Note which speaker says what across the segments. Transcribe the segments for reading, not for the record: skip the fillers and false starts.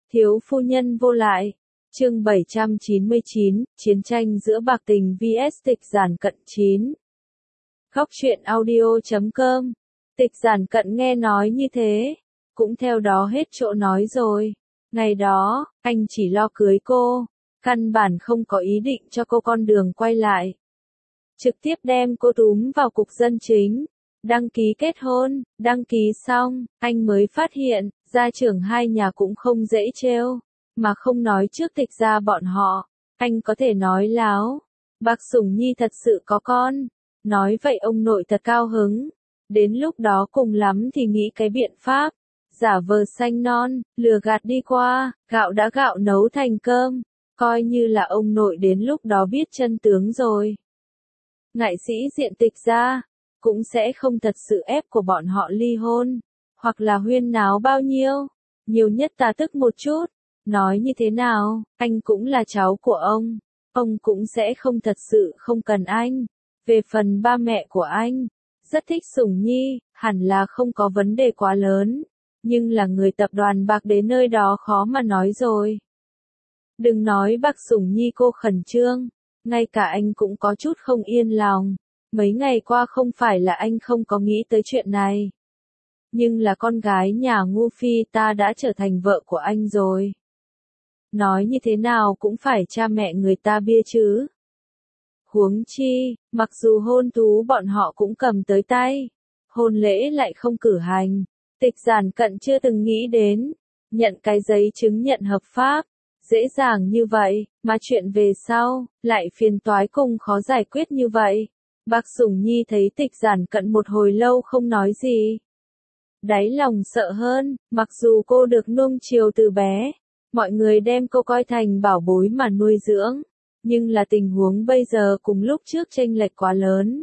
Speaker 1: Thiếu phu nhân vô lại. Chương 799, chiến tranh giữa bạc tình vs Tịch Giản Cận 9. Góc truyện audio.com. Tịch Giản Cận nghe nói như thế, cũng theo đó hết chỗ nói rồi. Ngày đó, anh chỉ lo cưới cô, căn bản không có ý định cho cô con đường quay lại. Trực tiếp đem cô túm vào cục dân chính, đăng ký kết hôn, đăng ký xong, anh mới phát hiện, gia trưởng hai nhà cũng không dễ trêu, mà không nói trước Tịch gia bọn họ, anh có thể nói láo. Bạc Sủng Nhi thật sự có con, nói vậy ông nội thật cao hứng, đến lúc đó cùng lắm thì nghĩ cái biện pháp, giả vờ xanh non, lừa gạt đi qua, gạo đã gạo nấu thành cơm, coi như là ông nội đến lúc đó biết chân tướng rồi. Ngại sĩ diện Tịch gia cũng sẽ không thật sự ép của bọn họ ly hôn, hoặc là huyên náo bao nhiêu, nhiều nhất ta tức một chút, nói như thế nào, anh cũng là cháu của ông cũng sẽ không thật sự không cần anh. Về phần ba mẹ của anh, rất thích Sủng Nhi, hẳn là không có vấn đề quá lớn, nhưng là người tập đoàn bạc đến nơi đó khó mà nói rồi. Đừng nói Bạc Sủng Nhi cô khẩn trương, ngay cả anh cũng có chút không yên lòng. Mấy ngày qua không phải là anh không có nghĩ tới chuyện này. Nhưng là con gái nhà ngu phi ta đã trở thành vợ của anh rồi. Nói như thế nào cũng phải cha mẹ người ta bia chứ. Huống chi, mặc dù hôn thú bọn họ cũng cầm tới tay, hôn lễ lại không cử hành. Tịch Giản Cận chưa từng nghĩ đến, nhận cái giấy chứng nhận hợp pháp, dễ dàng như vậy, mà chuyện về sau, lại phiền toái cùng khó giải quyết như vậy. Bạc Sủng Nhi thấy Tịch Giản Cận một hồi lâu không nói gì. Đáy lòng sợ hơn, mặc dù cô được nuông chiều từ bé, mọi người đem cô coi thành bảo bối mà nuôi dưỡng, nhưng là tình huống bây giờ cùng lúc trước chênh lệch quá lớn.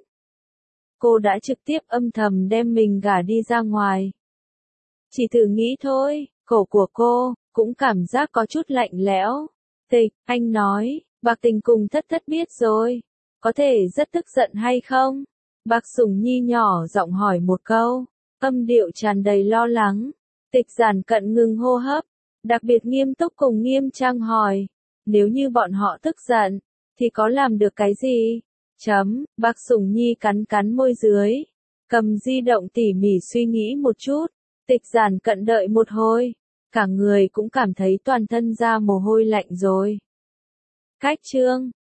Speaker 1: Cô đã trực tiếp âm thầm đem mình gả đi ra ngoài. Chỉ thử nghĩ thôi, cổ của cô cũng cảm giác có chút lạnh lẽo. Tịch, anh nói, Bạc Tình cùng Thất Thất biết rồi. Có thể rất tức giận hay không? Bạc Sủng Nhi nhỏ giọng hỏi một câu, âm điệu tràn đầy lo lắng. Tịch Giản Cận ngừng hô hấp, đặc biệt nghiêm túc cùng nghiêm trang hỏi, nếu như bọn họ tức giận, thì có làm được cái gì? Bạc Sủng Nhi cắn cắn môi dưới, cầm di động tỉ mỉ suy nghĩ một chút. Tịch Giản Cận đợi một hồi, cả người cũng cảm thấy toàn thân ra mồ hôi lạnh rồi. Cách chương